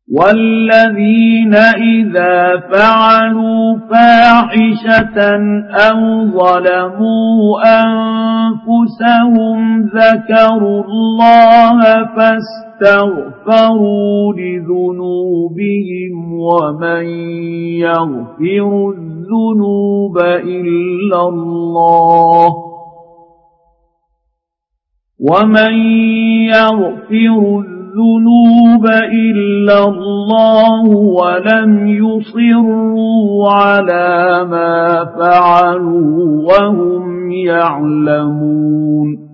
والذين إذا فعلوا فاحشة أو ظلموا أنفسهم ذكروا الله فاستغفروا لذنوبهم ومن يغفر الذنوب إلا الله ولم يصروا على ما فعلوا وهم يعلمون